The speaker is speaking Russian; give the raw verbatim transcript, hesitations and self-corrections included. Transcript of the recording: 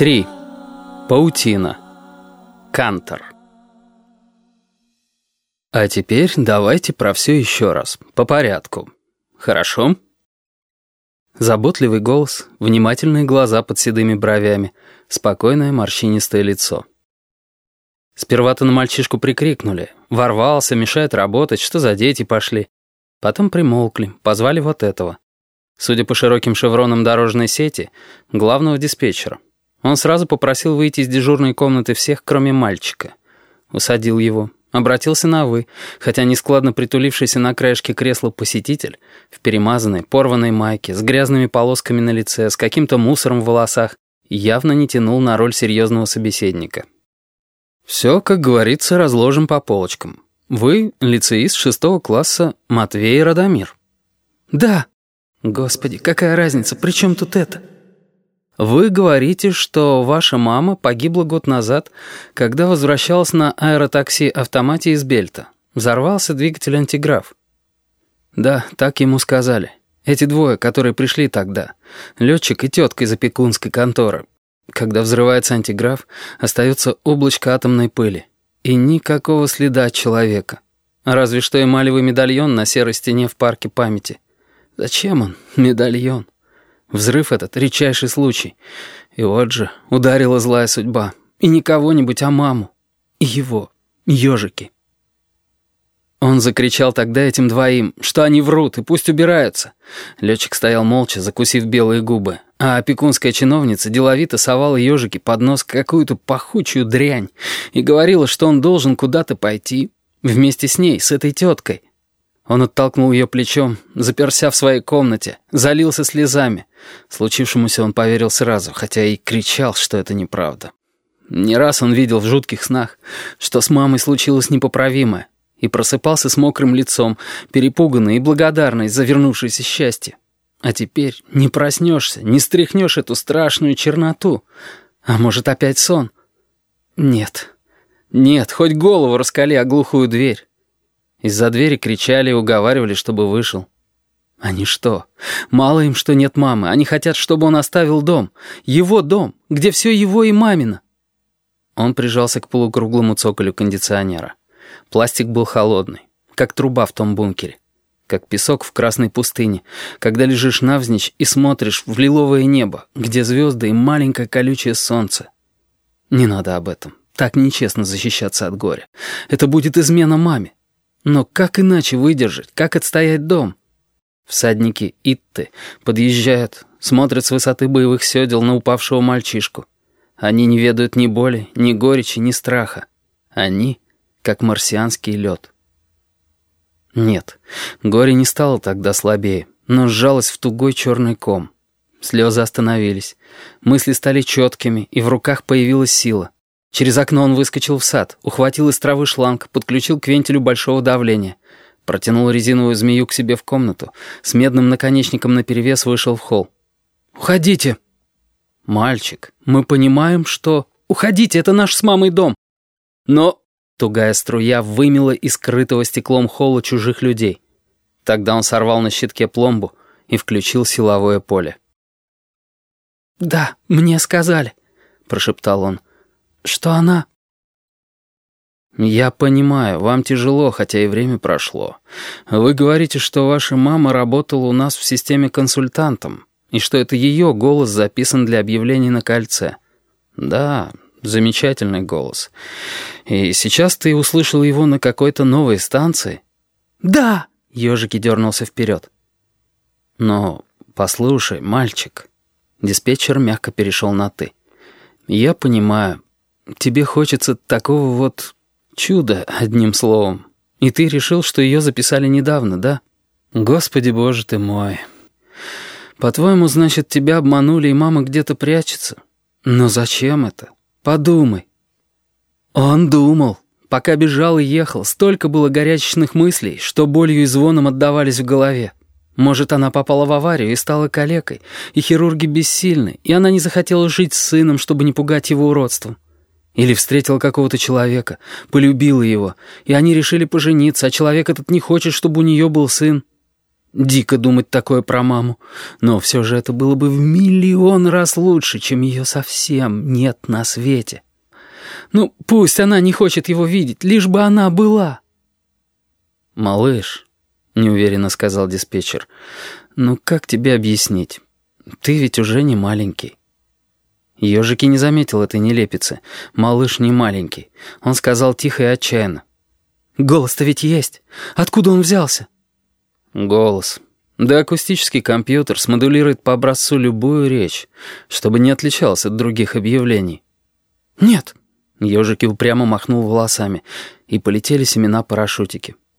три. Паутина. Кантор. А теперь давайте про все еще раз, по порядку. Хорошо? Заботливый голос, внимательные глаза под седыми бровями, спокойное морщинистое лицо. Сперва-то на мальчишку прикрикнули. Ворвался, мешает работать, что за дети пошли. Потом примолкли, позвали вот этого. Судя по широким шевронам дорожной сети, главного диспетчера. Он сразу попросил выйти из дежурной комнаты всех, кроме мальчика. Усадил его, обратился на «вы», хотя нескладно притулившийся на краешке кресла посетитель, в перемазанной, порванной майке, с грязными полосками на лице, с каким-то мусором в волосах, явно не тянул на роль серьезного собеседника. «Все, как говорится, разложим по полочкам. Вы лицеист шестого класса Матвей Радомир». «Да». «Господи, какая разница, при чем тут это?» «Вы говорите, что ваша мама погибла год назад, когда возвращалась на аэротакси-автомате из Бельта. Взорвался двигатель антиграф». «Да, так ему сказали. Эти двое, которые пришли тогда, летчик и тетка из опекунской конторы. Когда взрывается антиграф, остается облачко атомной пыли. И никакого следа от человека. Разве что эмалевый медальон на серой стене в парке памяти. Зачем он, медальон? Взрыв этот — редчайший случай. И вот же ударила злая судьба. И не кого-нибудь, а маму. И его, ежики». Он закричал тогда этим двоим, что они врут и пусть убираются. Летчик стоял молча, закусив белые губы, а опекунская чиновница деловито совала ежики под нос какую-то пахучую дрянь и говорила, что он должен куда-то пойти, вместе с ней, с этой теткой. Он оттолкнул ее плечом, заперся в своей комнате, залился слезами. Случившемуся он поверил сразу, хотя и кричал, что это неправда. Не раз он видел в жутких снах, что с мамой случилось непоправимое, и просыпался с мокрым лицом, перепуганный и благодарный за вернувшееся счастье. А теперь не проснешься, не стряхнешь эту страшную черноту. А может, опять сон? Нет, нет, хоть голову раскали о глухую дверь. Из-за двери кричали и уговаривали, чтобы вышел. Они что? Мало им, что нет мамы. Они хотят, чтобы он оставил дом. Его дом, где все его и мамино. Он прижался к полукруглому цоколю кондиционера. Пластик был холодный, как труба в том бункере. Как песок в красной пустыне, когда лежишь навзничь и смотришь в лиловое небо, где звезды и маленькое колючее солнце. Не надо об этом. Так нечестно защищаться от горя. Это будет измена маме. Но как иначе выдержать, как отстоять дом? Всадники Итты подъезжают, смотрят с высоты боевых седел на упавшего мальчишку. Они не ведают ни боли, ни горечи, ни страха. Они как марсианский лед. Нет, горе не стало тогда слабее, но сжалось в тугой черный ком. Слезы остановились, мысли стали четкими, и в руках появилась сила. Через окно он выскочил в сад, ухватил из травы шланг, подключил к вентилю большого давления, протянул резиновую змею к себе в комнату, с медным наконечником наперевес вышел в холл. «Уходите!» «Мальчик, мы понимаем, что...» «Уходите, это наш с мамой дом!» «Но...» Тугая струя вымела из скрытого стеклом холла чужих людей. Тогда он сорвал на щитке пломбу и включил силовое поле. «Да, мне сказали», — прошептал он, — «что она...» «Я понимаю, вам тяжело, хотя и время прошло. Вы говорите, что ваша мама работала у нас в системе консультантом, и что это ее голос записан для объявлений на кольце. Да, замечательный голос. И сейчас ты услышал его на какой-то новой станции?» «Да!» — ежики дернулся вперед. «Но послушай, мальчик...» Диспетчер мягко перешел на «ты». «Я понимаю, тебе хочется такого вот чуда, одним словом. И ты решил, что ее записали недавно, да? Господи боже ты мой. По-твоему, значит, тебя обманули, и мама где-то прячется? Но зачем это? Подумай». Он думал. Пока бежал и ехал, столько было горячечных мыслей, что болью и звоном отдавались в голове. Может, она попала в аварию и стала калекой, и хирурги бессильны, и она не захотела жить с сыном, чтобы не пугать его уродством. Или встретила какого-то человека, полюбила его, и они решили пожениться, а человек этот не хочет, чтобы у нее был сын. Дико думать такое про маму. Но все же это было бы в миллион раз лучше, чем ее совсем нет на свете. Ну, пусть она не хочет его видеть, лишь бы она была. «Малыш», — неуверенно сказал диспетчер, — «ну как тебе объяснить? Ты ведь уже не маленький». Ежики не заметил этой нелепицы. Малыш не маленький. Он сказал тихо и отчаянно: «Голос-то ведь есть. Откуда он взялся?» «Голос. Да акустический компьютер смодулирует по образцу любую речь, чтобы не отличался от других объявлений». «Нет». Ежики упрямо махнул волосами, и полетели семена парашютики.